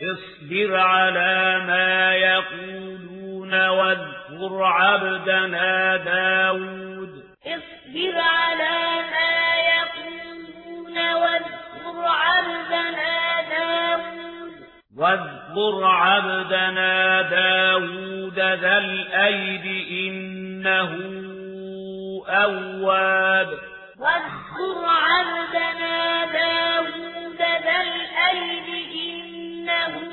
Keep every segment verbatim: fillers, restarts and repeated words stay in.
اصبر على ما يقولون واذكر عبدنا داود اصبر على ما يقولون واذكر عبدنا داود واذكر عبدنا داود ذا الأيد إنه أواب واذكر عبدنا داود ذا الأيد إنه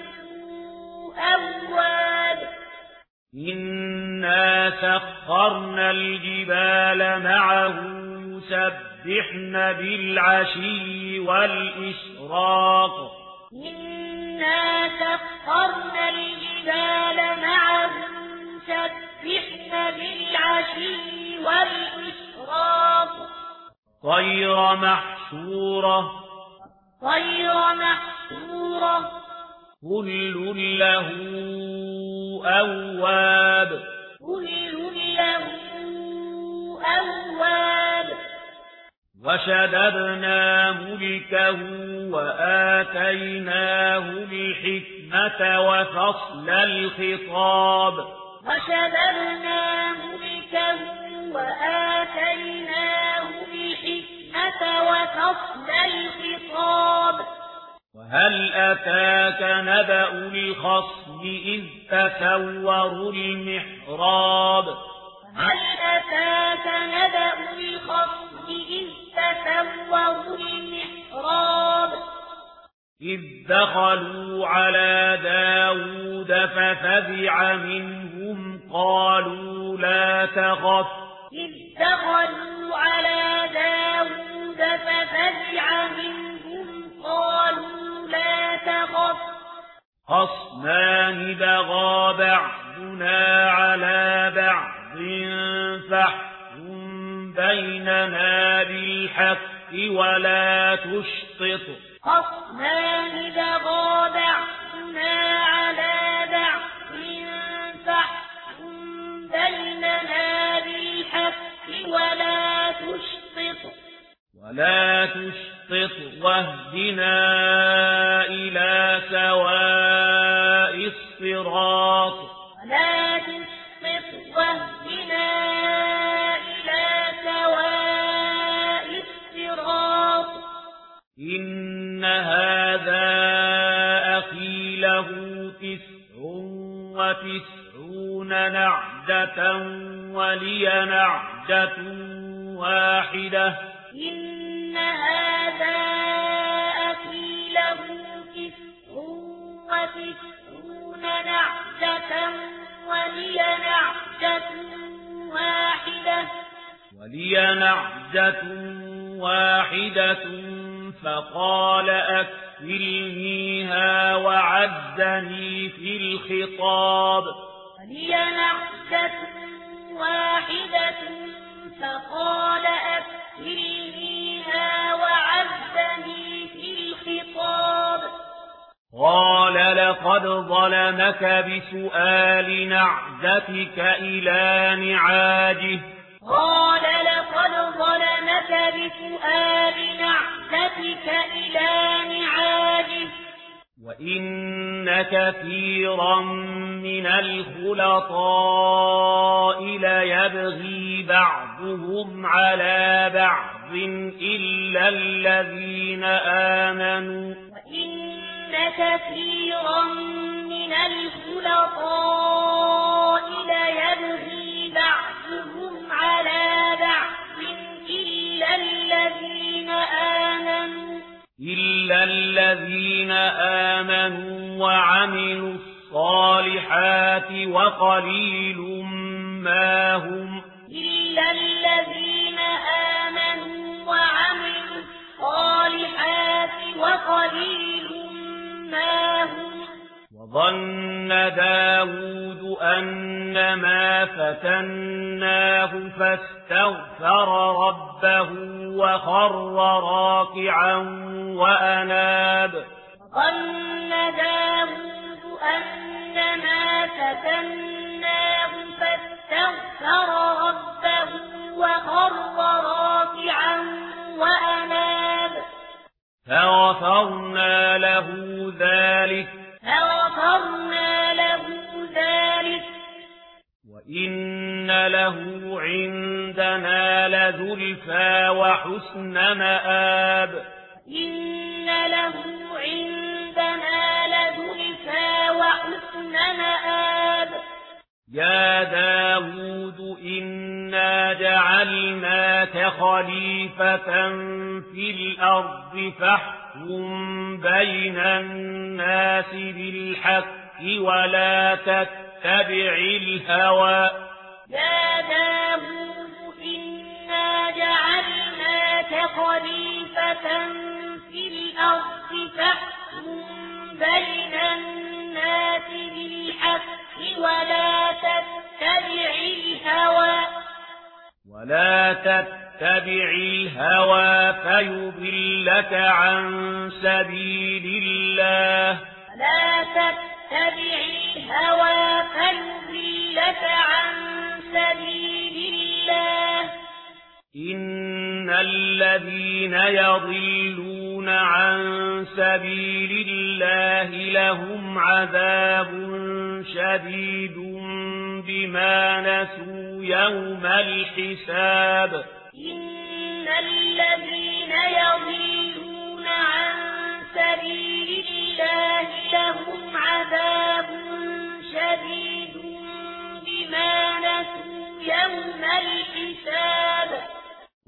أواب إنا سخرنا الجبال معه يسبحن بالعشي والإشراق إنا سخرنا الجبال معه يسبحن بالعشي والإشراق غير محشورة غير محشورة كل له أواب كل له أواب وشددنا ملكه وآتيناه الحكمة وفصل الخطاب وشددنا ملكه وآتيناه الحكمة وفصل الخطاب وهل أتاك نبأ الخصم إذ تسوروا المحراب هل أتاك نبأ الخصم إذ تسوروا المحراب إذ دخلوا على داود ففزع منهم قالوا لا تخف إذ دخلوا على داود ففزع منهم قالوا لا تخف خصمان بغى بعضنا على بعض فاحكم بيننا بالحق ولا تشطط خصمان بغى بعضنا على بعض فاحكم بيننا بالحق ولا تشطط ولا تشطط واهدنا إلى سواء الصراط ولا تشطط واهدنا إلى سواء الصراط إن هذا أخي له تسع وتسعون نعجة ولي نعجة واحدة إن هذا أخي له تسع وتسعون نعجة ولي نعجة واحدة ولي نعجة واحدة فقال أكفلنيها وعزني في الخطاب ولي نعجة واحدة فقال أكفلنيها وعزني في الخطاب قال لقد ظلمك بسؤال نعجتك إلى نعاجه قال لقد ظلمك بسؤال نعجتك إلى نعاجه وإن كثيرا من الخلطاء ليبغي بعضهم على بعض إلا الذين آمنوا وإن كثيرا من الخلطاء ليبغي بعضهم على بعض إلا الذين آمنوا إلا الذين آمنوا وعملوا الصالحات وقليل ما هم إلا الذين آمنوا وعملوا الصالحات وقليل ما هم وظن داود أنما فتناه فاستغفر ربه وخر راكعا وأناب وظن داود أنما فتناه فاستغفر ربه وخر راكعا وأناب فغفرنا له ذلك وحسن مآب إن له عندنا لزلفى وحسن مآب يا داود إنا جعلناك خليفة في الأرض فاحكم بين الناس بالحق ولا تتبع الهوى يا داود إنا جعلناك خليفة في الأرض فاحكم بين الناس بالحق ولا تتبع الهوى ولا تتبع الهوى فيضلك عن سبيل الله ولا تتبع الهوى فيضلك عن سبيل الله إن الذين يضلون عن سبيل الله لهم عذاب شديد بما نسوا يوم الحساب إن الذين يضلون عن سبيل